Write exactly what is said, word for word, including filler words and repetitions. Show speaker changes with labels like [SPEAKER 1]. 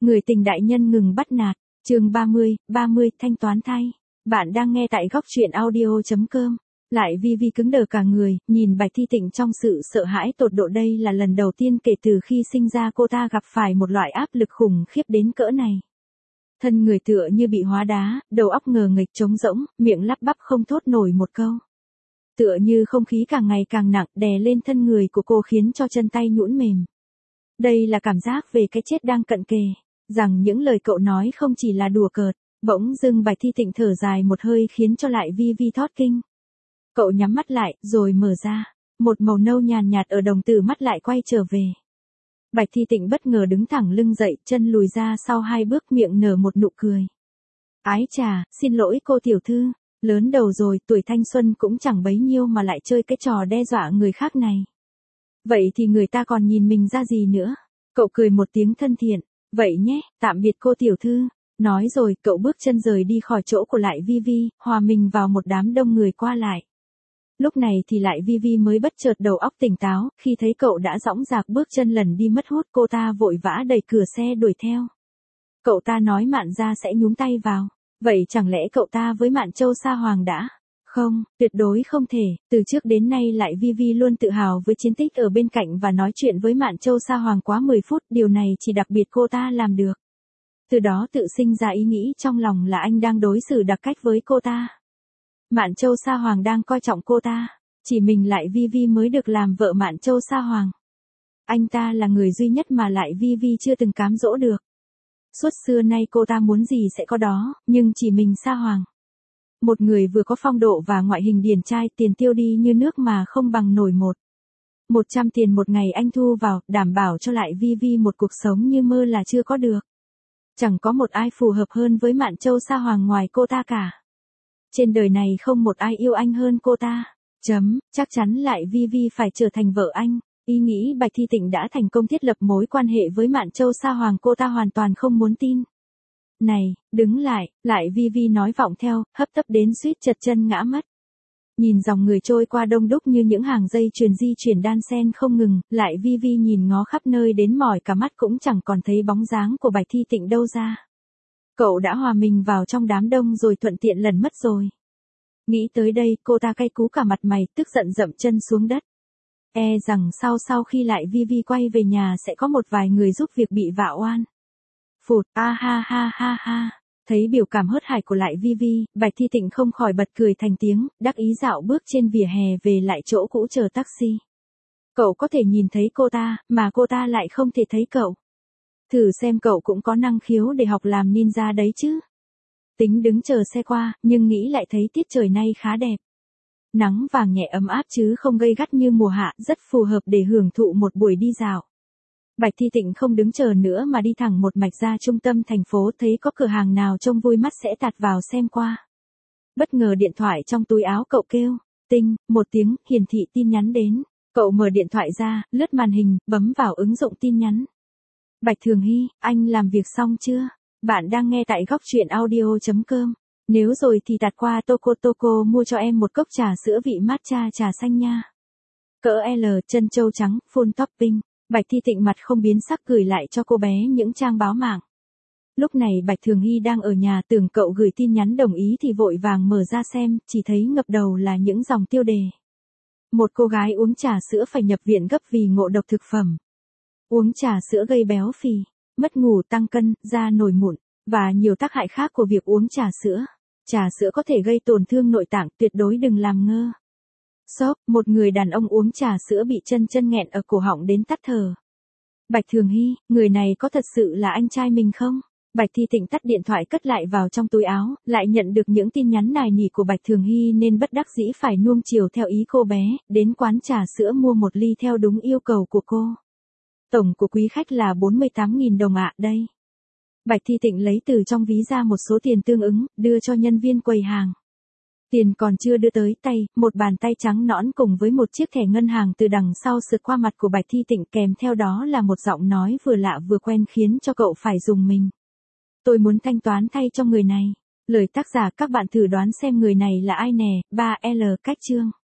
[SPEAKER 1] Người tình đại nhân ngừng bắt nạt. Chương ba mươi, ba mươi thanh toán thay. Bạn đang nghe tại góc truyện audio chấm com. Lại Vi Vi cứng đờ cả người, nhìn Bạch Thi Tịnh trong sự sợ hãi tột độ. Đây là lần đầu tiên kể từ khi sinh ra cô ta gặp phải một loại áp lực khủng khiếp đến cỡ này. Thân người tựa như bị hóa đá, đầu óc ngờ nghịch trống rỗng, miệng lắp bắp không thốt nổi một câu. Tựa như không khí càng ngày càng nặng đè lên thân người của cô khiến cho chân tay nhũn mềm. Đây là cảm giác về cái chết đang cận kề, rằng những lời cậu nói không chỉ là đùa cợt. Bỗng dưng Bạch Thi Tịnh thở dài một hơi khiến cho Lại Vi Vi thót kinh. Cậu nhắm mắt lại, rồi mở ra. Một màu nâu nhàn nhạt ở đồng tử mắt lại quay trở về. Bạch Thi Tịnh bất ngờ đứng thẳng lưng dậy, chân lùi ra sau hai bước, miệng nở một nụ cười. Ái chà, xin lỗi cô tiểu thư, lớn đầu rồi, tuổi thanh xuân cũng chẳng bấy nhiêu mà lại chơi cái trò đe dọa người khác này. Vậy thì người ta còn nhìn mình ra gì nữa? Cậu cười một tiếng thân thiện. Vậy nhé, tạm biệt cô tiểu thư. Nói rồi, cậu bước chân rời đi khỏi chỗ của Lại Vi Vi, hòa mình vào một đám đông người qua lại. Lúc này thì Lại Vi Vi mới bất chợt đầu óc tỉnh táo, khi thấy cậu đã dõng dạc bước chân lần đi mất hút, cô ta vội vã đẩy cửa xe đuổi theo. Cậu ta nói Mạn gia sẽ nhúng tay vào. Vậy chẳng lẽ cậu ta với Mạn Châu Sa Hoàng đã? Không, tuyệt đối không thể. Từ trước đến nay Lại Vi Vi luôn tự hào với chiến tích ở bên cạnh và nói chuyện với Mạn Châu Sa Hoàng quá mười phút, điều này chỉ đặc biệt cô ta làm được. Từ đó tự sinh ra ý nghĩ trong lòng là anh đang đối xử đặc cách với cô ta. Mạn Châu Sa Hoàng đang coi trọng cô ta, chỉ mình Lại Vi Vi mới được làm vợ Mạn Châu Sa Hoàng. Anh ta là người duy nhất mà Lại Vi Vi chưa từng cám dỗ được. Suốt xưa nay cô ta muốn gì sẽ có đó, nhưng chỉ mình Sa Hoàng. Một người vừa có phong độ và ngoại hình điển trai, tiền tiêu đi như nước mà không bằng nổi một. Một trăm tiền một ngày anh thu vào, đảm bảo cho Lại Vi Vi một cuộc sống như mơ là chưa có được. Chẳng có một ai phù hợp hơn với Mạn Châu Sa Hoàng ngoài cô ta cả. Trên đời này không một ai yêu anh hơn cô ta. Chấm, chắc chắn Lại Vi Vi phải trở thành vợ anh. Ý nghĩ Bạch Thi Tịnh đã thành công thiết lập mối quan hệ với Mạn Châu Sa Hoàng, cô ta hoàn toàn không muốn tin. Này, đứng lại, Lại Vi Vi nói vọng theo, hấp tấp đến suýt trật chân ngã mất. Nhìn dòng người trôi qua đông đúc như những hàng dây chuyền di chuyển đan xen không ngừng, Lại Vi Vi nhìn ngó khắp nơi đến mỏi cả mắt cũng chẳng còn thấy bóng dáng của Bạch Thi Tịnh đâu ra. Cậu đã hòa mình vào trong đám đông rồi thuận tiện lần mất rồi. Nghĩ tới đây, cô ta cay cú cả mặt mày, tức giận dậm chân xuống đất. E rằng sau sau khi Lại Vi Vi quay về nhà sẽ có một vài người giúp việc bị vạ oan. Phụt, a ha ha ha ha. Thấy biểu cảm hớt hải của Lại Vi Vi, Bạch Thi Tịnh không khỏi bật cười thành tiếng, đắc ý dạo bước trên vỉa hè về lại chỗ cũ chờ taxi. Cậu có thể nhìn thấy cô ta, mà cô ta lại không thể thấy cậu. Thử xem cậu cũng có năng khiếu để học làm ninja đấy chứ. Tính đứng chờ xe qua, nhưng nghĩ lại thấy tiết trời nay khá đẹp. Nắng vàng nhẹ ấm áp chứ không gay gắt như mùa hạ, rất phù hợp để hưởng thụ một buổi đi dạo. Bạch Thi Tịnh không đứng chờ nữa mà đi thẳng một mạch ra trung tâm thành phố, thấy có cửa hàng nào trông vui mắt sẽ tạt vào xem qua. Bất ngờ điện thoại trong túi áo cậu kêu, tinh, một tiếng, hiển thị tin nhắn đến. Cậu mở điện thoại ra, lướt màn hình, bấm vào ứng dụng tin nhắn. Bạch Thường Hy, anh làm việc xong chưa? Bạn đang nghe tại góc truyện audio chấm com. Nếu rồi thì tạt qua Toco Toco mua cho em một cốc trà sữa vị matcha trà xanh nha. Cỡ L, chân châu trắng, full topping. Bạch Thi Tịnh mặt không biến sắc gửi lại cho cô bé những trang báo mạng. Lúc này Bạch Thường Hy đang ở nhà, tưởng cậu gửi tin nhắn đồng ý thì vội vàng mở ra xem, chỉ thấy ngập đầu là những dòng tiêu đề. Một cô gái uống trà sữa phải nhập viện gấp vì ngộ độc thực phẩm. Uống trà sữa gây béo phì, mất ngủ, tăng cân, da nổi mụn, và nhiều tác hại khác của việc uống trà sữa. Trà sữa có thể gây tổn thương nội tạng, tuyệt đối đừng làm ngơ. Sốc, một người đàn ông uống trà sữa bị chân chân nghẹn ở cổ họng đến tắt thở. Bạch Thường Hy, người này có thật sự là anh trai mình không? Bạch Thi Tịnh tắt điện thoại cất lại vào trong túi áo, lại nhận được những tin nhắn nài nỉ của Bạch Thường Hy nên bất đắc dĩ phải nuông chiều theo ý cô bé, đến quán trà sữa mua một ly theo đúng yêu cầu của cô. Tổng của quý khách là bốn mươi tám nghìn đồng ạ, đây. Bạch Thi Tịnh lấy từ trong ví ra một số tiền tương ứng, đưa cho nhân viên quầy hàng. Tiền còn chưa đưa tới tay, một bàn tay trắng nõn cùng với một chiếc thẻ ngân hàng từ đằng sau sượt qua mặt của Bạch Thi Tịnh, kèm theo đó là một giọng nói vừa lạ vừa quen khiến cho cậu phải rùng mình. Tôi muốn thanh toán thay cho người này. Lời tác giả, các bạn thử đoán xem người này là ai nè. ba L cách chương.